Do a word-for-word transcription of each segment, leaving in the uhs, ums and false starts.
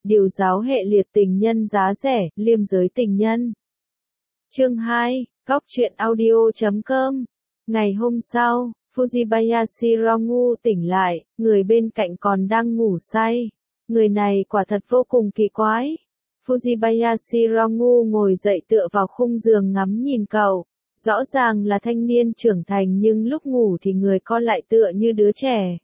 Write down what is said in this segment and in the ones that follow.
điều giáo hệ liệt tình nhân giá rẻ, liêm giới tình nhân. Chương hai, góc truyện audio chấm com. Ngày hôm sau, Fujibayashi Rongu tỉnh lại, người bên cạnh còn đang ngủ say. Người này quả thật vô cùng kỳ quái. Fujibayashi Rongu ngồi dậy tựa vào khung giường ngắm nhìn cậu. Rõ ràng là thanh niên trưởng thành nhưng lúc ngủ thì người con lại tựa như đứa trẻ.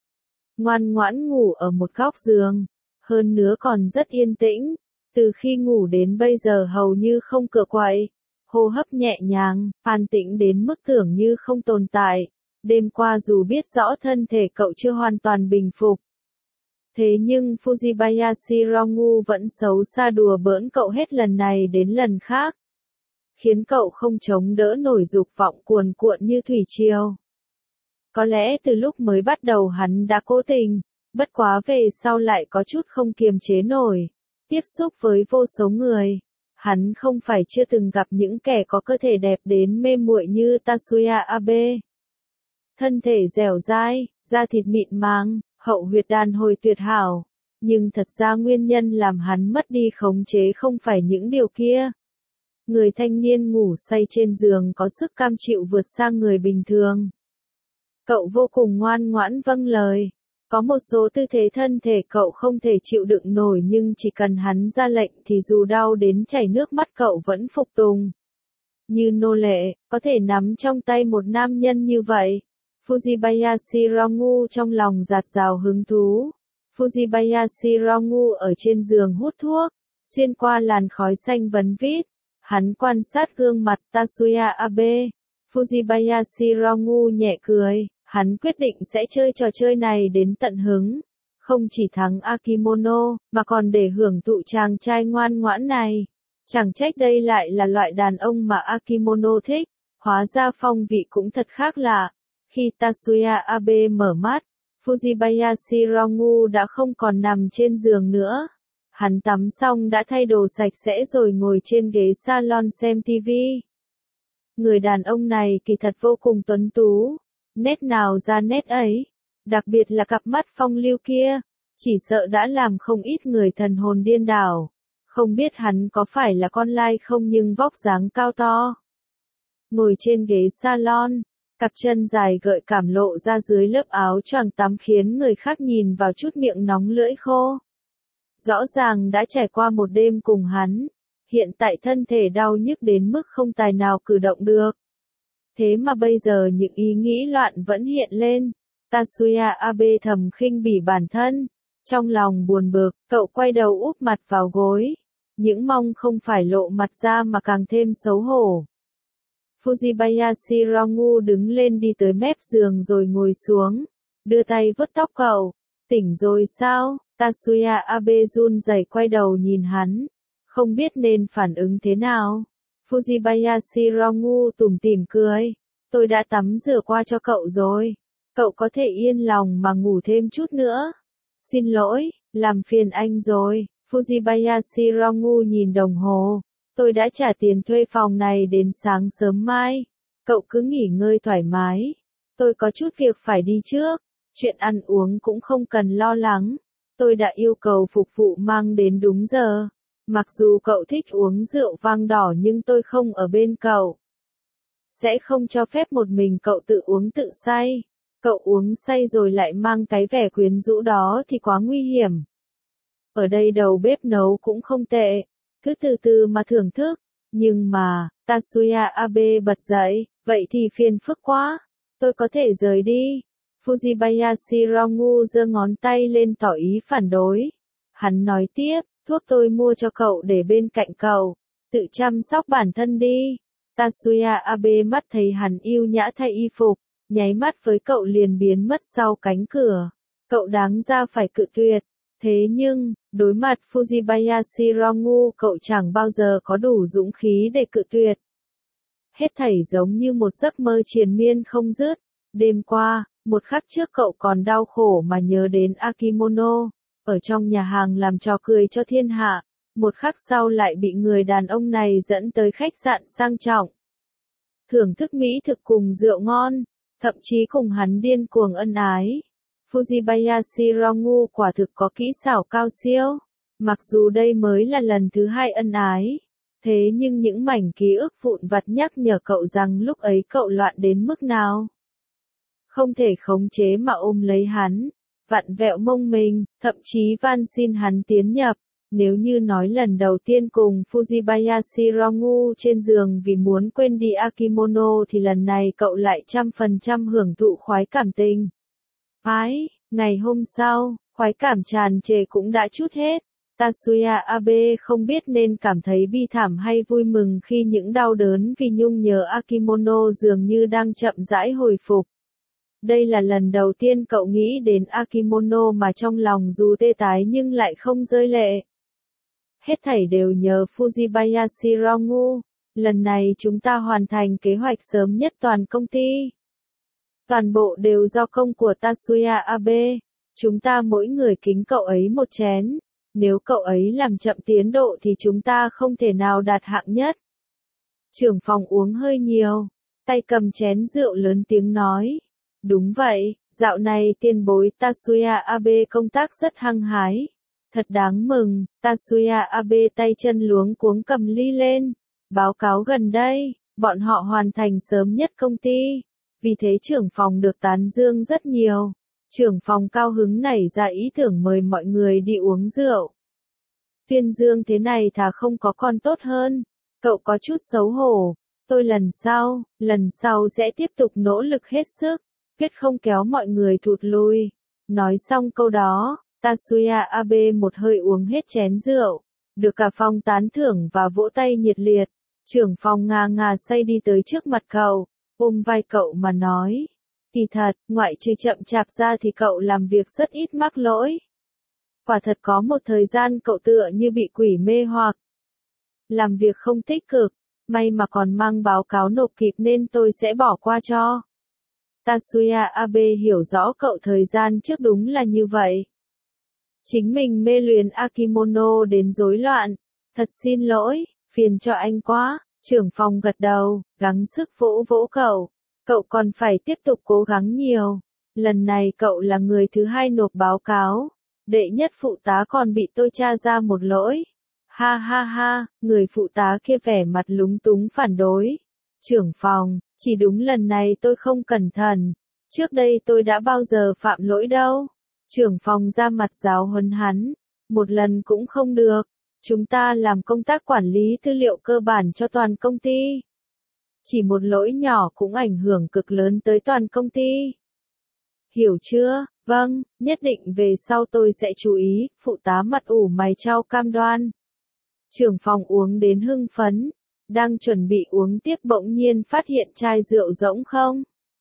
Ngoan ngoãn ngủ ở một góc giường, hơn nữa còn rất yên tĩnh, từ khi ngủ đến bây giờ hầu như không cựa quậy, hô hấp nhẹ nhàng, an tĩnh đến mức tưởng như không tồn tại. Đêm qua dù biết rõ thân thể cậu chưa hoàn toàn bình phục, thế nhưng Fujibayashi Rongu vẫn xấu xa đùa bỡn cậu hết lần này đến lần khác, khiến cậu không chống đỡ nổi dục vọng cuồn cuộn như thủy triều. Có lẽ từ lúc mới bắt đầu hắn đã cố tình, bất quá về sau lại có chút không kiềm chế nổi. Tiếp xúc với vô số người, hắn không phải chưa từng gặp những kẻ có cơ thể đẹp đến mê muội như Tatsuya Abe. Thân thể dẻo dai, da thịt mịn màng, hậu huyệt đàn hồi tuyệt hảo. Nhưng thật ra nguyên nhân làm hắn mất đi khống chế không phải những điều kia. Người thanh niên ngủ say trên giường có sức cam chịu vượt sang người bình thường. Cậu vô cùng ngoan ngoãn vâng lời. Có một số tư thế thân thể cậu không thể chịu đựng nổi nhưng chỉ cần hắn ra lệnh thì dù đau đến chảy nước mắt cậu vẫn phục tùng. Như nô lệ, có thể nắm trong tay một nam nhân như vậy. Fujibayashi Rongu trong lòng dạt dào hứng thú. Fujibayashi Rongu ở trên giường hút thuốc, xuyên qua làn khói xanh vấn vít. Hắn quan sát gương mặt Tatsuya Abe. Fujibayashi Rongu nhẹ cười, hắn quyết định sẽ chơi trò chơi này đến tận hứng. Không chỉ thắng Akimono, mà còn để hưởng thụ chàng trai ngoan ngoãn này. Chẳng trách đây lại là loại đàn ông mà Akimono thích. Hóa ra phong vị cũng thật khác lạ. Khi Tatsuya Abe mở mắt, Fujibayashi Rongu đã không còn nằm trên giường nữa. Hắn tắm xong đã thay đồ sạch sẽ rồi ngồi trên ghế salon xem tivi. Người đàn ông này kỳ thật vô cùng tuấn tú, nét nào ra nét ấy, đặc biệt là cặp mắt phong lưu kia, chỉ sợ đã làm không ít người thần hồn điên đảo. Không biết hắn có phải là con lai không nhưng vóc dáng cao to. Ngồi trên ghế salon, cặp chân dài gợi cảm lộ ra dưới lớp áo choàng tắm khiến người khác nhìn vào chút miệng nóng lưỡi khô. Rõ ràng đã trải qua một đêm cùng hắn, hiện tại thân thể đau nhức đến mức không tài nào cử động được. Thế mà bây giờ những ý nghĩ loạn vẫn hiện lên. Tatsuya Abe thầm khinh bỉ bản thân, trong lòng buồn bực, cậu quay đầu úp mặt vào gối. Những mong không phải lộ mặt ra mà càng thêm xấu hổ. Fujibayashi Rongu đứng lên đi tới mép giường rồi ngồi xuống, đưa tay vuốt tóc cậu. Tỉnh rồi sao? Tatsuya Abe run rẩy quay đầu nhìn hắn, không biết nên phản ứng thế nào. Fujibayashi Rongu tủm tỉm cười, tôi đã tắm rửa qua cho cậu rồi, cậu có thể yên lòng mà ngủ thêm chút nữa. Xin lỗi, làm phiền anh rồi. Fujibayashi Rongu nhìn đồng hồ, tôi đã trả tiền thuê phòng này đến sáng sớm mai, cậu cứ nghỉ ngơi thoải mái, tôi có chút việc phải đi trước, chuyện ăn uống cũng không cần lo lắng. Tôi đã yêu cầu phục vụ mang đến đúng giờ. Mặc dù cậu thích uống rượu vang đỏ nhưng tôi không ở bên cậu. Sẽ không cho phép một mình cậu tự uống tự say. Cậu uống say rồi lại mang cái vẻ quyến rũ đó thì quá nguy hiểm. Ở đây đầu bếp nấu cũng không tệ. Cứ từ từ mà thưởng thức. Nhưng mà, Tatsuya Abe bật dậy, vậy thì phiền phức quá. Tôi có thể rời đi. Fujibayashi Rongu giơ ngón tay lên tỏ ý phản đối. Hắn nói tiếp, thuốc tôi mua cho cậu để bên cạnh cậu, tự chăm sóc bản thân đi. Tatsuya Abe mắt thấy hắn yêu nhã thay y phục, nháy mắt với cậu liền biến mất sau cánh cửa. Cậu đáng ra phải cự tuyệt. Thế nhưng, đối mặt Fujibayashi Rongu cậu chẳng bao giờ có đủ dũng khí để cự tuyệt. Hết thảy giống như một giấc mơ triền miên không dứt. Đêm qua, một khắc trước cậu còn đau khổ mà nhớ đến Akimono, ở trong nhà hàng làm trò cười cho thiên hạ, một khắc sau lại bị người đàn ông này dẫn tới khách sạn sang trọng. Thưởng thức mỹ thực cùng rượu ngon, thậm chí cùng hắn điên cuồng ân ái. Fujibayashi Rongu quả thực có kỹ xảo cao siêu. Mặc dù đây mới là lần thứ hai ân ái, thế nhưng những mảnh ký ức vụn vặt nhắc nhở cậu rằng lúc ấy cậu loạn đến mức nào. Không thể khống chế mà ôm lấy hắn, vặn vẹo mông mình, thậm chí van xin hắn tiến nhập. Nếu như nói lần đầu tiên cùng Fujibayashi Rongu trên giường vì muốn quên đi Akimono thì lần này cậu lại trăm phần trăm hưởng thụ khoái cảm tình. Ái, ngày hôm sau, khoái cảm tràn trề cũng đã trút hết. Tatsuya Abe không biết nên cảm thấy bi thảm hay vui mừng khi những đau đớn vì nhung nhớ Akimono dường như đang chậm rãi hồi phục. Đây là lần đầu tiên cậu nghĩ đến Akimono mà trong lòng dù tê tái nhưng lại không rơi lệ. Hết thảy đều nhờ Fujibayashi Rongu. Lần này chúng ta hoàn thành kế hoạch sớm nhất toàn công ty. Toàn bộ đều do công của Tatsuya Abe. Chúng ta mỗi người kính cậu ấy một chén. Nếu cậu ấy làm chậm tiến độ thì chúng ta không thể nào đạt hạng nhất. Trưởng phòng uống hơi nhiều, tay cầm chén rượu lớn tiếng nói. Đúng vậy, dạo này tiền bối Tatsuya Abe công tác rất hăng hái. Thật đáng mừng, Tatsuya Abe tay chân luống cuống cầm ly lên. Báo cáo gần đây, bọn họ hoàn thành sớm nhất công ty. Vì thế trưởng phòng được tán dương rất nhiều. Trưởng phòng cao hứng nảy ra ý tưởng mời mọi người đi uống rượu. Tuyên dương thế này thà không có con tốt hơn. Cậu có chút xấu hổ. Tôi lần sau, lần sau sẽ tiếp tục nỗ lực hết sức. Quyết không kéo mọi người thụt lùi. Nói xong câu đó, Tatsuya Abe một hơi uống hết chén rượu. Được cả phòng tán thưởng và vỗ tay nhiệt liệt. Trưởng phòng ngà ngà say đi tới trước mặt cậu, ôm vai cậu mà nói. Thì thật, ngoại trừ chậm chạp ra thì cậu làm việc rất ít mắc lỗi. Quả thật có một thời gian cậu tựa như bị quỷ mê hoặc. Làm việc không tích cực, may mà còn mang báo cáo nộp kịp nên tôi sẽ bỏ qua cho. Tatsuya Abe hiểu rõ cậu thời gian trước đúng là như vậy. Chính mình mê luyến Akimono đến rối loạn. Thật xin lỗi, phiền cho anh quá. Trưởng phòng gật đầu, gắng sức vỗ vỗ cậu. Cậu còn phải tiếp tục cố gắng nhiều. Lần này cậu là người thứ hai nộp báo cáo. Đệ nhất phụ tá còn bị tôi tra ra một lỗi. Ha ha ha, người phụ tá kia vẻ mặt lúng túng phản đối. Trưởng phòng, chỉ đúng lần này tôi không cẩn thận. Trước đây tôi đã bao giờ phạm lỗi đâu. Trưởng phòng ra mặt giáo huấn hắn. Một lần cũng không được. Chúng ta làm công tác quản lý tư liệu cơ bản cho toàn công ty. Chỉ một lỗi nhỏ cũng ảnh hưởng cực lớn tới toàn công ty. Hiểu chưa? Vâng, nhất định về sau tôi sẽ chú ý. Phụ tá mặt ủ mày chau cam đoan. Trưởng phòng uống đến hưng phấn. Đang chuẩn bị uống tiếp bỗng nhiên phát hiện chai rượu rỗng không?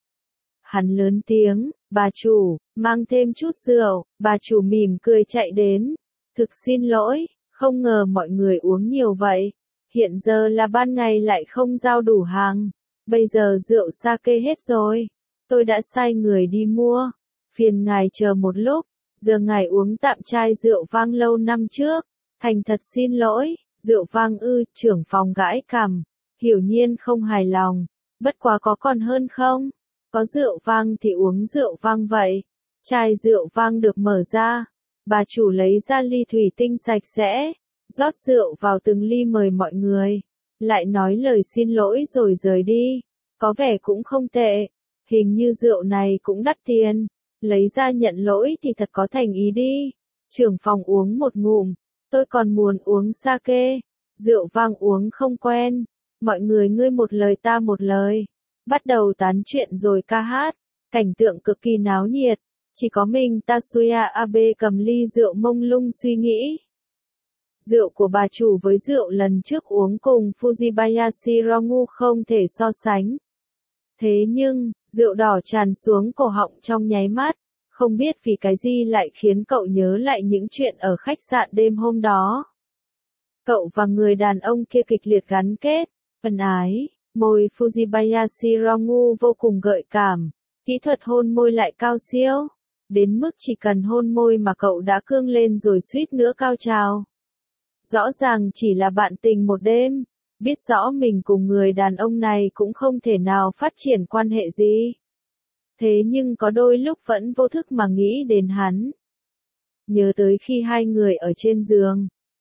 Hắn lớn tiếng, bà chủ, mang thêm chút rượu. Bà chủ mỉm cười chạy đến. Thực xin lỗi, không ngờ mọi người uống nhiều vậy. Hiện giờ là ban ngày lại không giao đủ hàng. Bây giờ rượu sake hết rồi. Tôi đã sai người đi mua. Phiền ngài chờ một lúc. Giờ ngài uống tạm chai rượu vang lâu năm trước. Thành thật xin lỗi. Rượu vang ư, trưởng phòng gãi cằm. Hiểu nhiên không hài lòng. Bất quá có còn hơn không? Có rượu vang thì uống rượu vang vậy. Chai rượu vang được mở ra. Bà chủ lấy ra ly thủy tinh sạch sẽ. Rót rượu vào từng ly mời mọi người. Lại nói lời xin lỗi rồi rời đi. Có vẻ cũng không tệ. Hình như rượu này cũng đắt tiền. Lấy ra nhận lỗi thì thật có thành ý đi. Trưởng phòng uống một ngụm. Tôi còn muốn uống sake. Rượu vang uống không quen. Mọi người ngươi một lời ta một lời. Bắt đầu tán chuyện rồi ca hát. Cảnh tượng cực kỳ náo nhiệt. Chỉ có mình Tatsuya Abe cầm ly rượu mông lung suy nghĩ. Rượu của bà chủ với rượu lần trước uống cùng Fujibayashi Rongu không thể so sánh. Thế nhưng, rượu đỏ tràn xuống cổ họng trong nháy mắt. Không biết vì cái gì lại khiến cậu nhớ lại những chuyện ở khách sạn đêm hôm đó. Cậu và người đàn ông kia kịch liệt gắn kết, ân ái, môi Fujibayashi Rongu vô cùng gợi cảm, kỹ thuật hôn môi lại cao siêu, đến mức chỉ cần hôn môi mà cậu đã cương lên rồi suýt nữa cao trào. Rõ ràng chỉ là bạn tình một đêm, biết rõ mình cùng người đàn ông này cũng không thể nào phát triển quan hệ gì. Thế nhưng có đôi lúc vẫn vô thức mà nghĩ đến hắn. Nhớ tới khi hai người ở trên giường,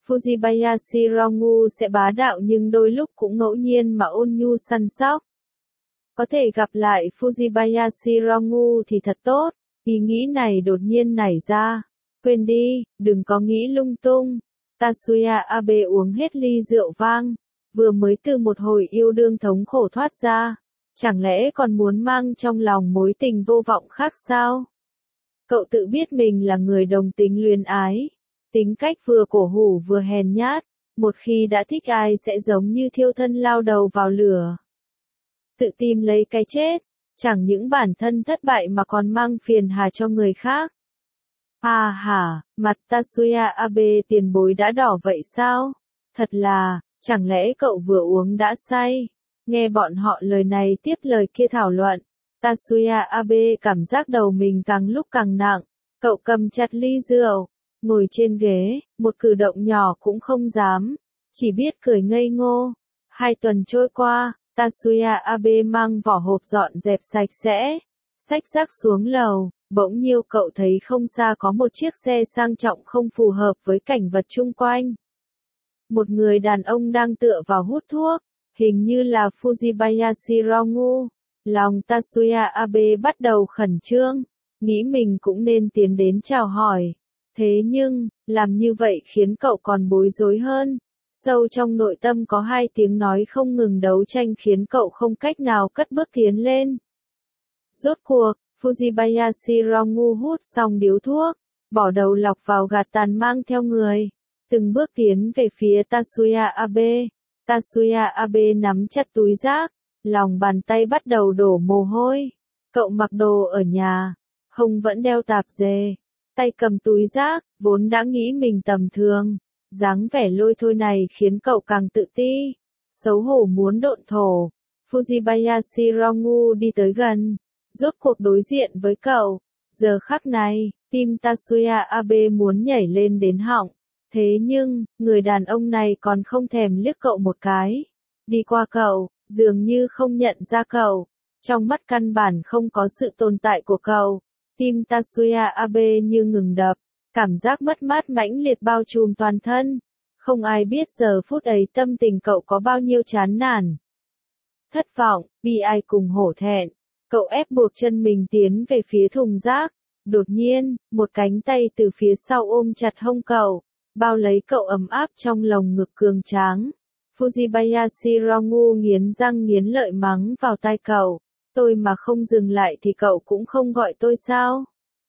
Fujibayashi Rongu sẽ bá đạo nhưng đôi lúc cũng ngẫu nhiên mà ôn nhu săn sóc. Có thể gặp lại Fujibayashi Rongu thì thật tốt, ý nghĩ này đột nhiên nảy ra. Quên đi, đừng có nghĩ lung tung. Tatsuya Abe uống hết ly rượu vang, vừa mới từ một hồi yêu đương thống khổ thoát ra. Chẳng lẽ còn muốn mang trong lòng mối tình vô vọng khác sao? Cậu tự biết mình là người đồng tính luyến ái. Tính cách vừa cổ hủ vừa hèn nhát. Một khi đã thích ai sẽ giống như thiêu thân lao đầu vào lửa. Tự tìm lấy cái chết. Chẳng những bản thân thất bại mà còn mang phiền hà cho người khác. À hả, mặt Tatsuya Abe tiền bối đã đỏ vậy sao? Thật là, chẳng lẽ cậu vừa uống đã say? Nghe bọn họ lời này tiếp lời kia thảo luận. Tatsuya Abe cảm giác đầu mình càng lúc càng nặng. Cậu cầm chặt ly rượu, ngồi trên ghế, một cử động nhỏ cũng không dám. Chỉ biết cười ngây ngô. Hai tuần trôi qua, Tatsuya Abe mang vỏ hộp dọn dẹp sạch sẽ. Xách rác xuống lầu, bỗng nhiêu cậu thấy không xa có một chiếc xe sang trọng không phù hợp với cảnh vật chung quanh. Một người đàn ông đang tựa vào hút thuốc, hình như là Fujibayashi Rongu. Lòng Tatsuya Abe bắt đầu khẩn trương, nghĩ mình cũng nên tiến đến chào hỏi. Thế nhưng, làm như vậy khiến cậu còn bối rối hơn. Sâu trong nội tâm có hai tiếng nói không ngừng đấu tranh khiến cậu không cách nào cất bước tiến lên. Rốt cuộc, Fujibayashi Rongu hút xong điếu thuốc, bỏ đầu lọc vào gạt tàn mang theo người. Từng bước tiến về phía Tatsuya Abe. Tatsuya Abe nắm chặt túi rác, lòng bàn tay bắt đầu đổ mồ hôi. Cậu mặc đồ ở nhà, hông vẫn đeo tạp dề, tay cầm túi rác, vốn đã nghĩ mình tầm thường. Dáng vẻ lôi thôi này khiến cậu càng tự ti, xấu hổ muốn độn thổ. Fujibayashi Rongu đi tới gần, rốt cuộc đối diện với cậu. Giờ khắc này, tim Tatsuya Abe muốn nhảy lên đến họng. Thế nhưng, người đàn ông này còn không thèm liếc cậu một cái. Đi qua cậu, dường như không nhận ra cậu. Trong mắt căn bản không có sự tồn tại của cậu. Tim Tatsuya Abe như ngừng đập. Cảm giác mất mát mãnh liệt bao trùm toàn thân. Không ai biết giờ phút ấy tâm tình cậu có bao nhiêu chán nản. Thất vọng, bi ai cùng hổ thẹn. Cậu ép buộc chân mình tiến về phía thùng rác. Đột nhiên, một cánh tay từ phía sau ôm chặt hông cậu, bao lấy cậu ấm áp trong lồng ngực cường tráng. Fujibayashi Rongu nghiến răng nghiến lợi mắng vào tai cậu. Tôi mà không dừng lại thì cậu cũng không gọi tôi sao?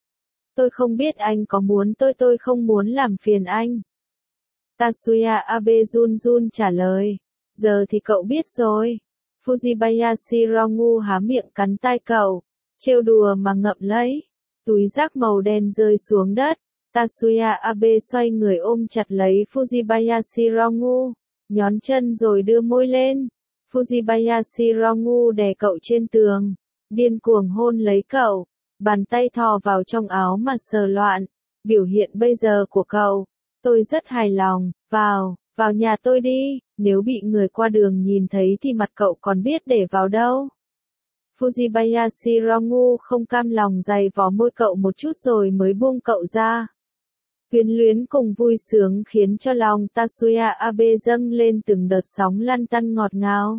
Tôi không biết anh có muốn tôi tôi không muốn làm phiền anh. Tatsuya Abe run run trả lời. Giờ thì cậu biết rồi. Fujibayashi Rongu há miệng cắn tai cậu. Trêu đùa mà ngậm lấy. Túi rác màu đen rơi xuống đất. Tatsuya Abe xoay người ôm chặt lấy Fujibayashi Rongu. Nhón chân rồi đưa môi lên. Fujibayashi Rongu đè cậu trên tường. Điên cuồng hôn lấy cậu. Bàn tay thò vào trong áo mà sờ loạn. Biểu hiện bây giờ của cậu. Tôi rất hài lòng. Vào, vào nhà tôi đi. Nếu bị người qua đường nhìn thấy thì mặt cậu còn biết để vào đâu. Fujibayashi Rongu không cam lòng giày vò môi cậu một chút rồi mới buông cậu ra. Quyến luyến cùng vui sướng khiến cho lòng Tatsuya Abe dâng lên từng đợt sóng lăn tăn ngọt ngào.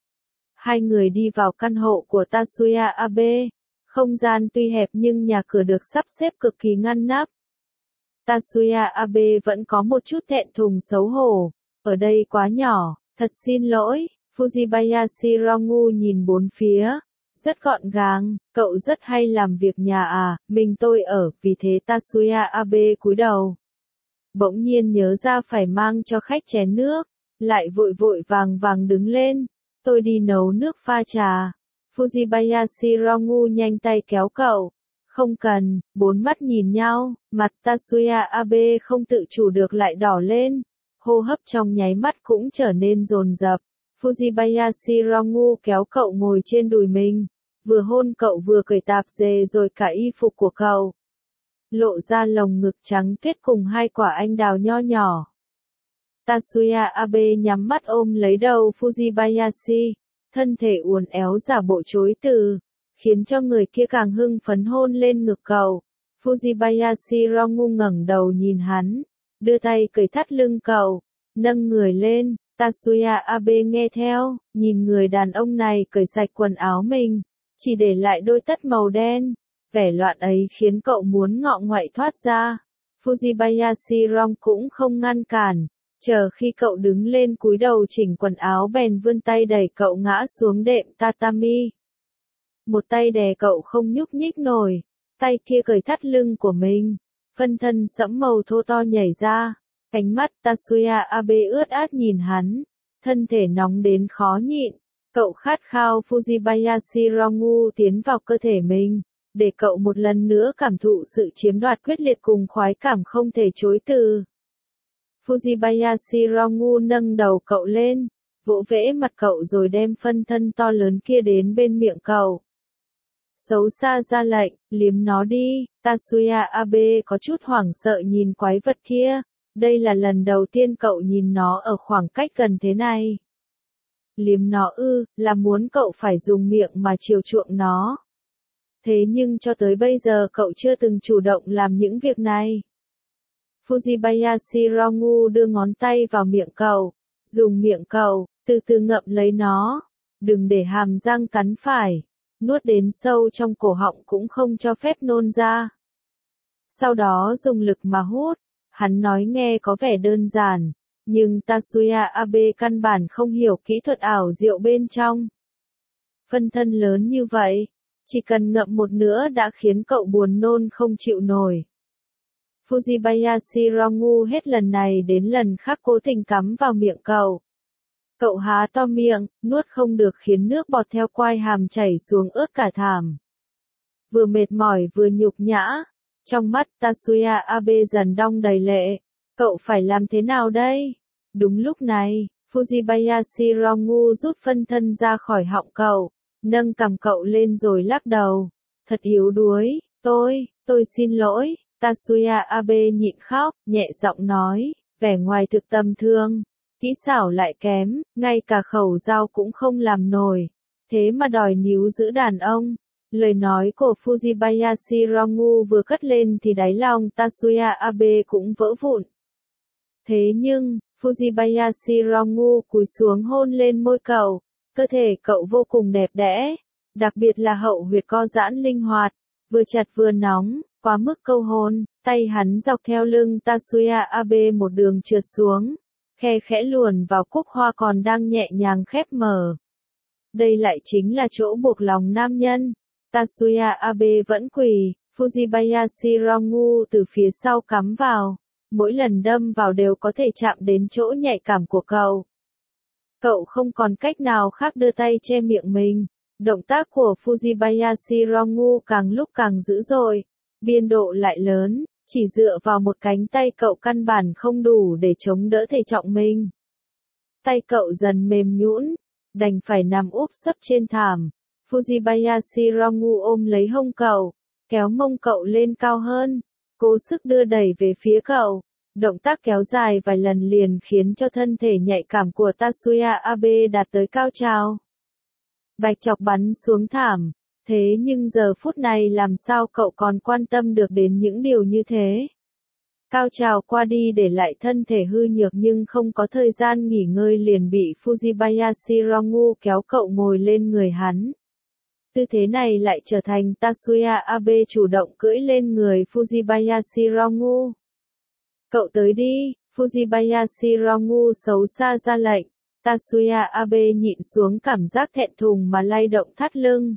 Hai người đi vào căn hộ của Tatsuya Abe. Không gian tuy hẹp nhưng nhà cửa được sắp xếp cực kỳ ngăn nắp. Tatsuya Abe vẫn có một chút thẹn thùng xấu hổ. Ở đây quá nhỏ, thật xin lỗi. Fujibayashi Rongu nhìn bốn phía. Rất gọn gàng, cậu rất hay làm việc nhà à, mình tôi ở, vì thế Tatsuya Abe cúi đầu. Bỗng nhiên nhớ ra phải mang cho khách chén nước, lại vội vội vàng vàng đứng lên. Tôi đi nấu nước pha trà. Fujibayashi Rongu nhanh tay kéo cậu. Không cần, bốn mắt nhìn nhau, mặt Tatsuya Abe không tự chủ được lại đỏ lên. Hô hấp trong nháy mắt cũng trở nên dồn dập. Fujibayashi Rongu kéo cậu ngồi trên đùi mình, vừa hôn cậu vừa cởi tạp dề rồi cả y phục của cậu. Lộ ra lồng ngực trắng tuyết cùng hai quả anh đào nho nhỏ. Tatsuya Abe nhắm mắt ôm lấy đầu Fujibayashi, thân thể uốn éo giả bộ chối từ, khiến cho người kia càng hưng phấn hôn lên ngực cậu. Fujibayashi Rongu ngẩng đầu nhìn hắn, đưa tay cởi thắt lưng cậu, nâng người lên. Tatsuya Abe nghe theo, nhìn người đàn ông này cởi sạch quần áo mình, chỉ để lại đôi tất màu đen. Vẻ loạn ấy khiến cậu muốn ngọ ngoại thoát ra. Fujibayashi Rong cũng không ngăn cản, chờ khi cậu đứng lên cúi đầu chỉnh quần áo bèn vươn tay đẩy cậu ngã xuống đệm tatami. Một tay đè cậu không nhúc nhích nổi, tay kia cởi thắt lưng của mình, phân thân sẫm màu thô to nhảy ra. Cánh mắt Tatsuya Abe ướt át nhìn hắn, thân thể nóng đến khó nhịn. Cậu khát khao Fujibayashi Rongu tiến vào cơ thể mình, để cậu một lần nữa cảm thụ sự chiếm đoạt quyết liệt cùng khoái cảm không thể chối từ. Fujibayashi Rongu nâng đầu cậu lên, vỗ vẽ mặt cậu rồi đem phân thân to lớn kia đến bên miệng cậu. Xấu xa ra lệnh, liếm nó đi. Tatsuya Abe có chút hoảng sợ nhìn quái vật kia. Đây là lần đầu tiên cậu nhìn nó ở khoảng cách gần thế này. Liếm nó ư, là muốn cậu phải dùng miệng mà chiều chuộng nó. Thế nhưng cho tới bây giờ cậu chưa từng chủ động làm những việc này. Fujibayashi Rongu đưa ngón tay vào miệng cậu, dùng miệng cậu, từ từ ngậm lấy nó. Đừng để hàm răng cắn phải, nuốt đến sâu trong cổ họng cũng không cho phép nôn ra. Sau đó dùng lực mà hút. Hắn nói nghe có vẻ đơn giản, nhưng Tatsuya Abe căn bản không hiểu kỹ thuật ảo diệu bên trong. Phân thân lớn như vậy, chỉ cần ngậm một nữa đã khiến cậu buồn nôn không chịu nổi. Fujibayashi Rongu hết lần này đến lần khác cố tình cắm vào miệng cậu. Cậu há to miệng, nuốt không được khiến nước bọt theo quai hàm chảy xuống ướt cả thảm. Vừa mệt mỏi vừa nhục nhã. Trong mắt Tatsuya Abe dần đong đầy lệ. Cậu phải làm thế nào đây? Đúng lúc này, Fujibayashi Rongu rút phân thân ra khỏi họng cậu, nâng cằm cậu lên rồi lắc đầu. Thật yếu đuối, tôi, tôi xin lỗi. Tatsuya Abe nhịn khóc, nhẹ giọng nói, vẻ ngoài thực tầm thường, kỹ xảo lại kém, ngay cả khẩu dao cũng không làm nổi. Thế mà đòi níu giữ đàn ông. Lời nói của Fujibayashi Rongu vừa cất lên thì đáy lòng Tatsuya Abe cũng vỡ vụn. Thế nhưng, Fujibayashi Rongu cúi xuống hôn lên môi cậu, cơ thể cậu vô cùng đẹp đẽ, đặc biệt là hậu huyệt co giãn linh hoạt, vừa chặt vừa nóng, quá mức câu hôn, tay hắn dọc theo lưng Tatsuya Abe một đường trượt xuống, khe khẽ luồn vào cúc hoa còn đang nhẹ nhàng khép mở. Đây lại chính là chỗ buộc lòng nam nhân. Tatsuya Abe vẫn quỳ, Fujibayashi Rongu từ phía sau cắm vào, mỗi lần đâm vào đều có thể chạm đến chỗ nhạy cảm của cậu. Cậu không còn cách nào khác đưa tay che miệng mình, động tác của Fujibayashi Rongu càng lúc càng dữ dội, biên độ lại lớn, chỉ dựa vào một cánh tay cậu căn bản không đủ để chống đỡ thể trọng mình. Tay cậu dần mềm nhũn, đành phải nằm úp sấp trên thảm. Fujibayashi Rongu ôm lấy hông cậu, kéo mông cậu lên cao hơn, cố sức đưa đẩy về phía cậu. Động tác kéo dài vài lần liền khiến cho thân thể nhạy cảm của Tatsuya Abe đạt tới cao trào. Bạch chọc bắn xuống thảm, thế nhưng giờ phút này làm sao cậu còn quan tâm được đến những điều như thế. Cao trào qua đi để lại thân thể hư nhược nhưng không có thời gian nghỉ ngơi liền bị Fujibayashi Rongu kéo cậu ngồi lên người hắn. Tư thế này lại trở thành Tatsuya Abe chủ động cưỡi lên người Fujibayashi Rongu. Cậu tới đi, Fujibayashi Rongu xấu xa ra lệnh. Tatsuya Abe nhịn xuống cảm giác thẹn thùng mà lay động thắt lưng.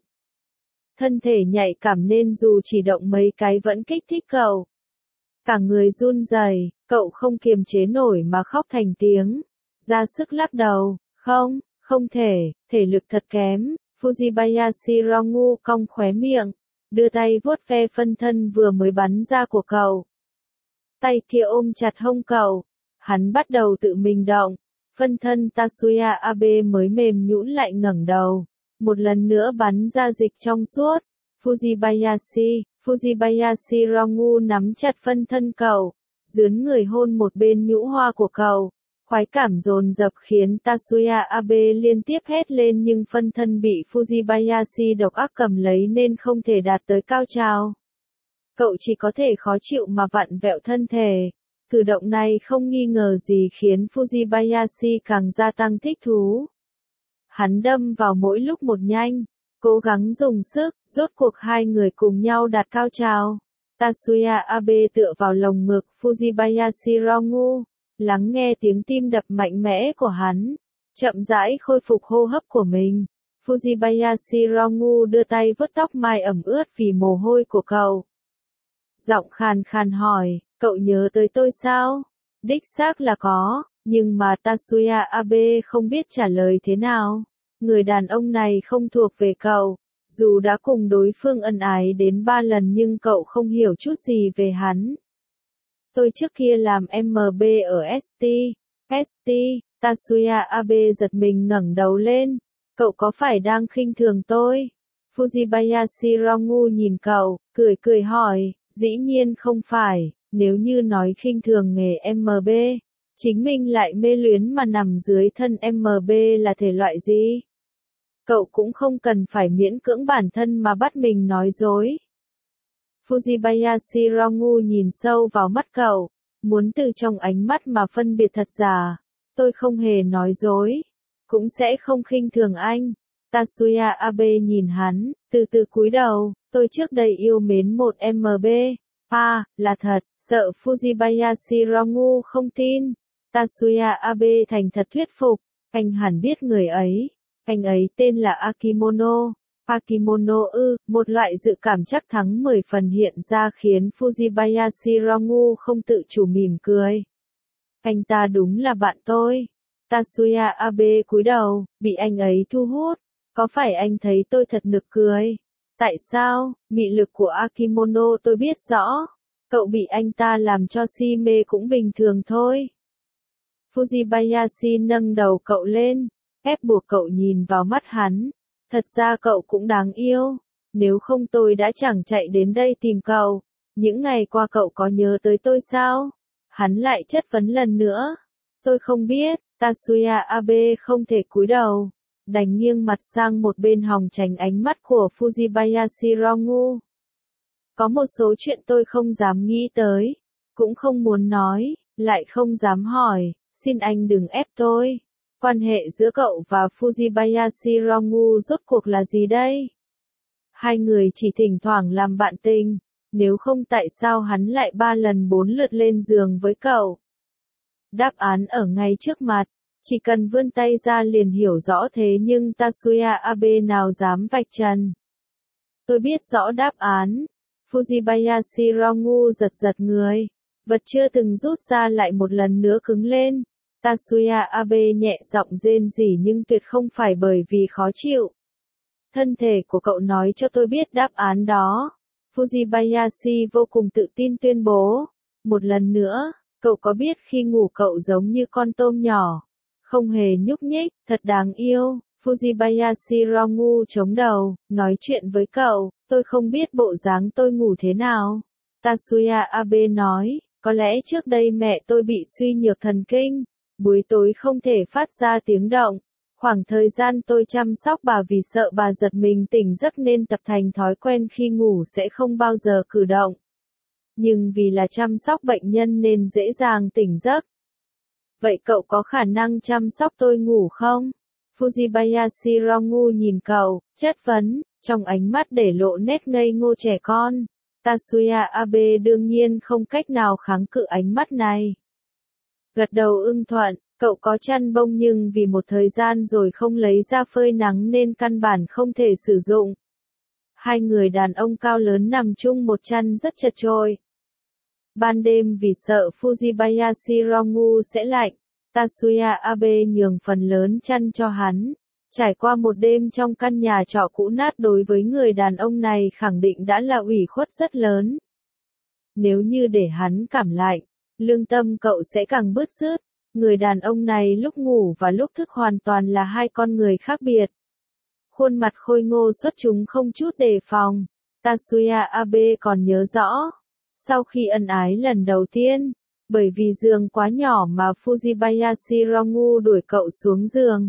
Thân thể nhạy cảm nên dù chỉ động mấy cái vẫn kích thích cậu. Cả người run rẩy, cậu không kiềm chế nổi mà khóc thành tiếng. Ra sức lắc đầu, không, không thể, thể lực thật kém. Fujibayashi Rongu cong khóe miệng, đưa tay vuốt ve phân thân vừa mới bắn ra của cậu. Tay kia ôm chặt hông cậu, hắn bắt đầu tự mình động, phân thân Tatsuya Abe mới mềm nhũn lại ngẩng đầu, một lần nữa bắn ra dịch trong suốt. Fujibayashi, Fujibayashi Rongu nắm chặt phân thân cậu, dướn người hôn một bên nhũ hoa của cậu. Khoái cảm dồn dập khiến Tatsuya Abe liên tiếp hét lên nhưng phân thân bị Fujibayashi độc ác cầm lấy nên không thể đạt tới cao trào. Cậu chỉ có thể khó chịu mà vặn vẹo thân thể, Cử động này không nghi ngờ gì khiến Fujibayashi càng gia tăng thích thú. Hắn đâm vào mỗi lúc một nhanh, cố gắng dùng sức, rốt cuộc hai người cùng nhau đạt cao trào. Tatsuya Abe tựa vào lồng ngực Fujibayashi Rongu, lắng nghe tiếng tim đập mạnh mẽ của hắn, chậm rãi khôi phục hô hấp của mình. Fujibayashi Rongu đưa tay vuốt tóc mai ẩm ướt vì mồ hôi của cậu. Giọng khàn khàn hỏi, cậu nhớ tới tôi sao? Đích xác là có, nhưng mà Tatsuya Abe không biết trả lời thế nào. Người đàn ông này không thuộc về cậu. Dù đã cùng đối phương ân ái đến ba lần nhưng cậu không hiểu chút gì về hắn. Tôi trước kia làm em bê ở ét tê. ét tê, Tatsuya Abe giật mình ngẩng đầu lên. Cậu có phải đang khinh thường tôi? Fujibayashi Rongu nhìn cậu, cười cười hỏi, dĩ nhiên không phải, nếu như nói khinh thường nghề em bê, chính mình lại mê luyến mà nằm dưới thân em bê là thể loại gì? Cậu cũng không cần phải miễn cưỡng bản thân mà bắt mình nói dối. Fujibayashi Rongu nhìn sâu vào mắt cậu, muốn từ trong ánh mắt mà phân biệt thật giả. Tôi không hề nói dối, cũng sẽ không khinh thường anh. Tatsuya Abe nhìn hắn, từ từ cúi đầu, tôi trước đây yêu mến một em bê. À, là thật, sợ Fujibayashi Rongu không tin. Tatsuya Abe thành thật thuyết phục, anh hẳn biết người ấy. Anh ấy tên là Akimono. Akimono ư, một loại dự cảm chắc thắng mười phần hiện ra khiến Fujibayashi Rongu không tự chủ mỉm cười. Anh ta đúng là bạn tôi. Tatsuya Abe cúi đầu, bị anh ấy thu hút. Có phải anh thấy tôi thật nực cười? Tại sao? Mị lực của Akimono tôi biết rõ. Cậu bị anh ta làm cho si mê cũng bình thường thôi. Fujibayashi nâng đầu cậu lên, ép buộc cậu nhìn vào mắt hắn. Thật ra cậu cũng đáng yêu. Nếu không tôi đã chẳng chạy đến đây tìm cậu. Những ngày qua cậu có nhớ tới tôi sao? Hắn lại chất vấn lần nữa. Tôi không biết. Tatsuya Abe không thể cúi đầu, đành nghiêng mặt sang một bên hòng tránh ánh mắt của Fujibayashi Rongu. Có một số chuyện tôi không dám nghĩ tới, cũng không muốn nói, lại không dám hỏi, xin anh đừng ép tôi. Quan hệ giữa cậu và Fujibayashi Rongu rốt cuộc là gì đây? Hai người chỉ thỉnh thoảng làm bạn tình, nếu không tại sao hắn lại ba lần bốn lượt lên giường với cậu? Đáp án ở ngay trước mặt, chỉ cần vươn tay ra liền hiểu rõ thế nhưng Tatsuya Abe nào dám vạch trần. Tôi biết rõ đáp án. Fujibayashi Rongu giật giật người, vật chưa từng rút ra lại một lần nữa cứng lên. Tatsuya Abe nhẹ giọng rên rỉ nhưng tuyệt không phải bởi vì khó chịu. Thân thể của cậu nói cho tôi biết đáp án đó. Fujibayashi vô cùng tự tin tuyên bố. Một lần nữa, cậu có biết khi ngủ cậu giống như con tôm nhỏ, không hề nhúc nhích, thật đáng yêu. Fujibayashi Rongu chống đầu, nói chuyện với cậu, tôi không biết bộ dáng tôi ngủ thế nào. Tatsuya Abe nói, có lẽ trước đây mẹ tôi bị suy nhược thần kinh, buổi tối không thể phát ra tiếng động. Khoảng thời gian tôi chăm sóc bà vì sợ bà giật mình tỉnh giấc nên tập thành thói quen khi ngủ sẽ không bao giờ cử động. Nhưng vì là chăm sóc bệnh nhân nên dễ dàng tỉnh giấc. Vậy cậu có khả năng chăm sóc tôi ngủ không? Fujibayashi Rongu nhìn cậu, chất vấn, trong ánh mắt để lộ nét ngây ngô trẻ con. Tatsuya Abe đương nhiên không cách nào kháng cự ánh mắt này. Gật đầu ưng thuận, cậu có chăn bông nhưng vì một thời gian rồi không lấy ra phơi nắng nên căn bản không thể sử dụng. Hai người đàn ông cao lớn nằm chung một chăn rất chật chội. Ban đêm vì sợ Fujibayashi Rongu sẽ lạnh, Tatsuya Abe nhường phần lớn chăn cho hắn. Trải qua một đêm trong căn nhà trọ cũ nát đối với người đàn ông này khẳng định đã là ủy khuất rất lớn. Nếu như để hắn cảm lạnh, lương tâm cậu sẽ càng bứt rứt. Người đàn ông này lúc ngủ và lúc thức hoàn toàn là hai con người khác biệt. Khuôn mặt khôi ngô xuất chúng không chút đề phòng. Tatsuya Abe còn nhớ rõ. Sau khi ân ái lần đầu tiên, bởi vì giường quá nhỏ mà Fujibayashi Rongu đuổi cậu xuống giường.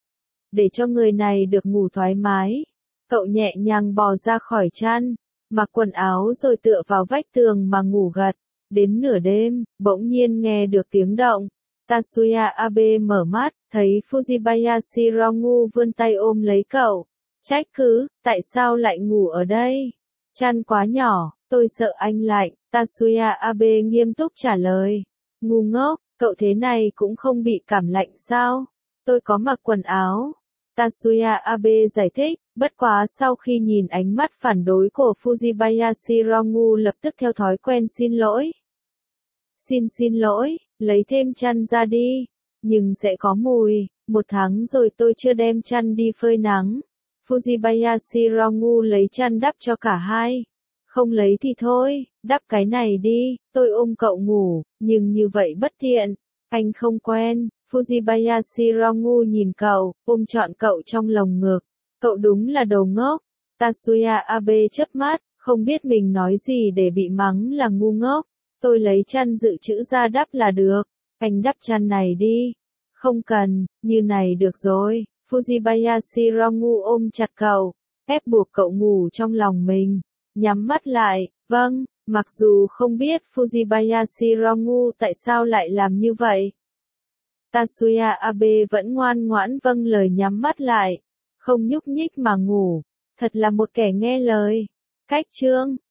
Để cho người này được ngủ thoải mái, cậu nhẹ nhàng bò ra khỏi chăn, mặc quần áo rồi tựa vào vách tường mà ngủ gật. Đến nửa đêm, bỗng nhiên nghe được tiếng động. Tatsuya Abe mở mắt, thấy Fujibayashi Rongu vươn tay ôm lấy cậu. Trách cứ, tại sao lại ngủ ở đây? Chăn quá nhỏ, tôi sợ anh lạnh. Tatsuya Abe nghiêm túc trả lời. Ngu ngốc, cậu thế này cũng không bị cảm lạnh sao? Tôi có mặc quần áo. Tatsuya Abe giải thích, bất quá sau khi nhìn ánh mắt phản đối của Fujibayashi Rongu lập tức theo thói quen xin lỗi. Xin xin lỗi, lấy thêm chăn ra đi. Nhưng sẽ có mùi, một tháng rồi tôi chưa đem chăn đi phơi nắng. Fujibayashi Rongu lấy chăn đắp cho cả hai. Không lấy thì thôi, đắp cái này đi, tôi ôm cậu ngủ, nhưng như vậy bất thiện. Anh không quen. Fujibayashi Rongu nhìn cậu, ôm trọn cậu trong lồng ngực. Cậu đúng là đồ ngốc. Tatsuya Abe chớp mắt, không biết mình nói gì để bị mắng là ngu ngốc. Tôi lấy chăn dự trữ ra đắp là được. Anh đắp chăn này đi. Không cần, như này được rồi. Fujibayashi Rongu ôm chặt cậu, ép buộc cậu ngủ trong lòng mình. Nhắm mắt lại, vâng, mặc dù không biết Fujibayashi Rongu tại sao lại làm như vậy. Tatsuya Abe vẫn ngoan ngoãn vâng lời nhắm mắt lại, không nhúc nhích mà ngủ. Thật là một kẻ nghe lời. Cách chương